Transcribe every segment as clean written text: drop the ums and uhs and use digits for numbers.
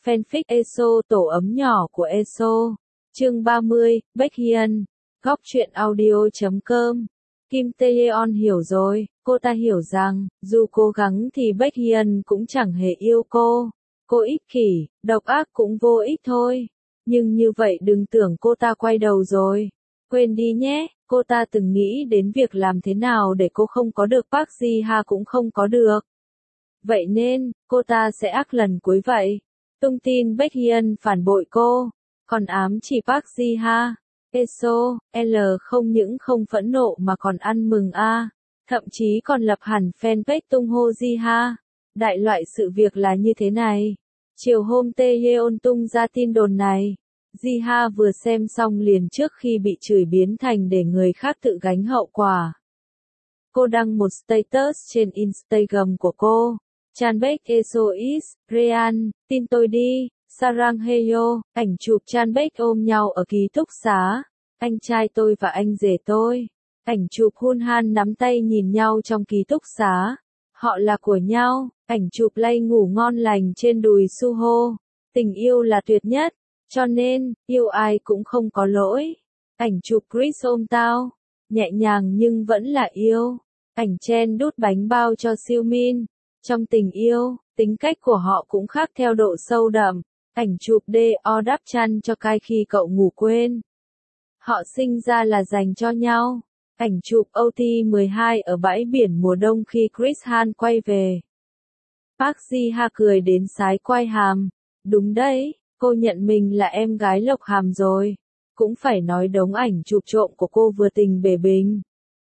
Fanfic ESO tổ ấm nhỏ của ESO. Chương 30, Baekhyun. Góc truyện audio.com. Kim Taeyeon hiểu rồi, cô ta hiểu rằng, dù cố gắng thì Baekhyun cũng chẳng hề yêu cô. Cô ích kỷ, độc ác cũng vô ích thôi. Nhưng như vậy đừng tưởng cô ta quay đầu rồi. Quên đi nhé, cô ta từng nghĩ đến việc làm thế nào để cô không có được Park Ji-ha cũng không có được. Vậy nên, cô ta sẽ ác lần cuối vậy. Tung tin Baekhyun phản bội cô, còn ám chỉ Park Ji-ha. ESO, L không những không phẫn nộ mà còn ăn mừng a, thậm chí còn lập hẳn fanpage tung hô Ji-ha. Đại loại sự việc là như thế này. Chiều hôm Taeyeon tung ra tin đồn này, Ji-ha vừa xem xong liền trước khi bị chửi biến thành để người khác tự gánh hậu quả. Cô đăng một status trên Instagram của cô. Chanbaek SOS, Rean, tin tôi đi, Sarang Heyo, ảnh chụp Chanbaek ôm nhau ở ký túc xá. Anh trai tôi và anh rể tôi. Ảnh chụp Hunhan nắm tay nhìn nhau trong ký túc xá. Họ là của nhau. Ảnh chụp Lay ngủ ngon lành trên đùi Suho. Tình yêu là tuyệt nhất, cho nên, yêu ai cũng không có lỗi. Ảnh chụp Chris ôm tao. Nhẹ nhàng nhưng vẫn là yêu. Ảnh Chen đút bánh bao cho Seomin. Trong tình yêu, tính cách của họ cũng khác theo độ sâu đậm. Ảnh chụp Do đắp chăn cho Kai khi cậu ngủ quên. Họ sinh ra là dành cho nhau. Ảnh chụp OT12 ở bãi biển mùa đông khi Chris Han quay về. Park Ji-ha cười đến sái quai hàm. Đúng đấy, cô nhận mình là em gái Lộc Hàm rồi. Cũng phải nói đống ảnh chụp trộm của cô vừa tình bể bình.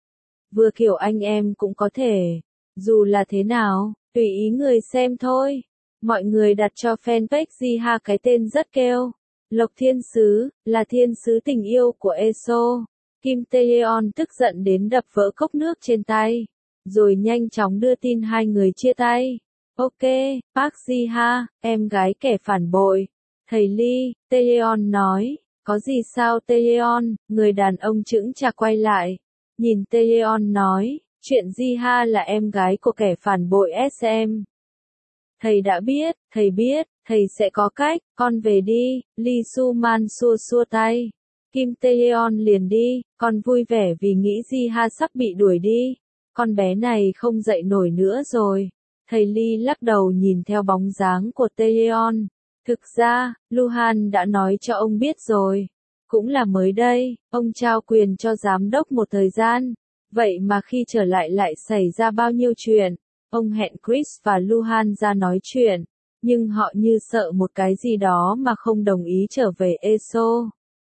Vừa kiểu anh em cũng có thể. Dù là thế nào, tùy ý người xem thôi. Mọi người đặt cho fanpage Ji-ha cái tên rất kêu. Lộc Thiên Sứ, là thiên sứ tình yêu của ESO. Kim Taeyeon tức giận đến đập vỡ cốc nước trên tay. Rồi nhanh chóng đưa tin hai người chia tay. Ok, Park Ji-ha, em gái kẻ phản bội. Thầy Lee, Taeyeon nói. Có gì sao Taeyeon, người đàn ông chững chạc quay lại. Nhìn Taeyeon nói. Chuyện Ji-ha là em gái của kẻ phản bội SM. Thầy đã biết, thầy sẽ có cách, con về đi, Lee Su-man xua tay. Kim Taeyeon liền đi, con vui vẻ vì nghĩ Ji-ha sắp bị đuổi đi. Con bé này không dậy nổi nữa rồi. Thầy Lee lắc đầu nhìn theo bóng dáng của Taeyeon. Thực ra, Luhan đã nói cho ông biết rồi. Cũng là mới đây, ông trao quyền cho giám đốc một thời gian. Vậy mà khi trở lại xảy ra bao nhiêu chuyện. Ông hẹn Chris và Luhan ra nói chuyện, nhưng họ như sợ một cái gì đó mà không đồng ý trở về ESO.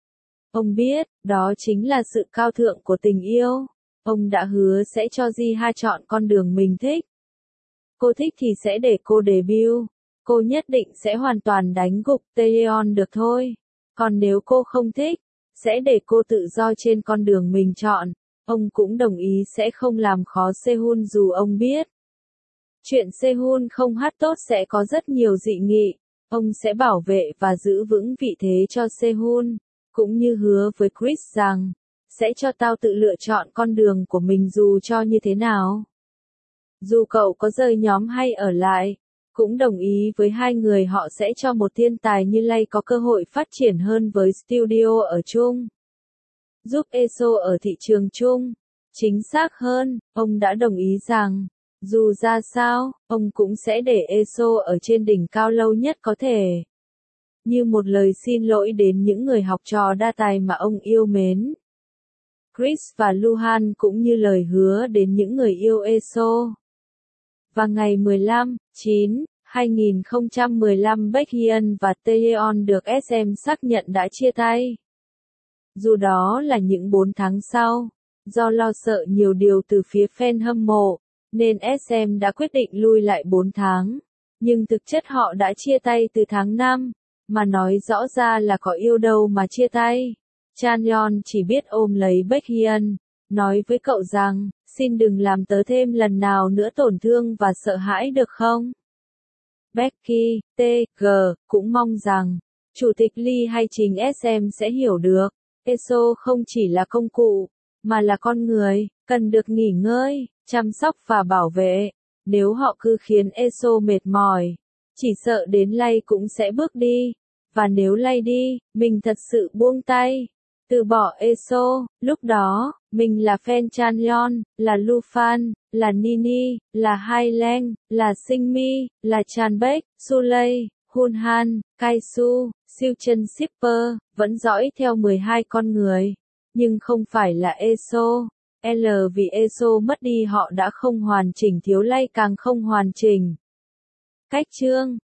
Ông biết, đó chính là sự cao thượng của tình yêu. Ông đã hứa sẽ cho Ji-ha chọn con đường mình thích. Cô thích thì sẽ để cô debut. Cô nhất định sẽ hoàn toàn đánh gục Taeyeon được thôi. Còn nếu cô không thích, sẽ để cô tự do trên con đường mình chọn. Ông cũng đồng ý sẽ không làm khó Sehun dù ông biết. Chuyện Sehun không hát tốt sẽ có rất nhiều dị nghị. Ông sẽ bảo vệ và giữ vững vị thế cho Sehun. Cũng như hứa với Chris rằng, sẽ cho tao tự lựa chọn con đường của mình dù cho như thế nào. Dù cậu có rời nhóm hay ở lại, cũng đồng ý với hai người họ sẽ cho một thiên tài như Lay có cơ hội phát triển hơn với studio ở chung. Giúp ESO ở thị trường chung. Chính xác hơn, ông đã đồng ý rằng, dù ra sao, ông cũng sẽ để ESO ở trên đỉnh cao lâu nhất có thể. Như một lời xin lỗi đến những người học trò đa tài mà ông yêu mến. Chris và Luhan cũng như lời hứa đến những người yêu ESO. Và ngày 15/9/2015 Baekhyun và Taeyeon được SM xác nhận đã chia tay. Dù đó là những 4 tháng sau, do lo sợ nhiều điều từ phía fan hâm mộ, nên SM đã quyết định lui lại 4 tháng. Nhưng thực chất họ đã chia tay từ tháng 5, mà nói rõ ra là có yêu đâu mà chia tay. Chanyeon chỉ biết ôm lấy Baekhyun, nói với cậu rằng, xin đừng làm tớ thêm lần nào nữa tổn thương và sợ hãi được không? Becky, T.G. cũng mong rằng, Chủ tịch Lee hay chính SM sẽ hiểu được, ESO không chỉ là công cụ, mà là con người, cần được nghỉ ngơi, chăm sóc và bảo vệ. Nếu họ cứ khiến ESO mệt mỏi, Chỉ sợ đến lay cũng sẽ bước đi. Và nếu lay đi, mình thật sự buông tay. Từ bỏ ESO, lúc đó, mình là fan Chanyeol, là Lufan, là Nini, là Highland, là Singmi, là Chanbaek, Sulay, Hunhan, Kaisu, siêu chân shipper, vẫn dõi theo 12 con người. Nhưng không phải là ESO. Vì ESO mất đi họ đã không hoàn chỉnh, thiếu lay càng không hoàn chỉnh. Cách chương